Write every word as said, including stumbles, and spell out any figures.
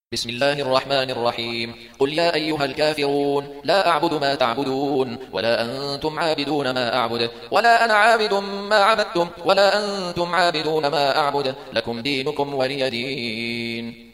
بسم الله الرحمن الرحيم قل يا أيها الكافرون لا أعبد ما تعبدون ولا أنتم عابدون ما أعبد ولا أنا عابد ما عبدتم ولا أنتم عابدون ما أعبد لكم دينكم ولي دين.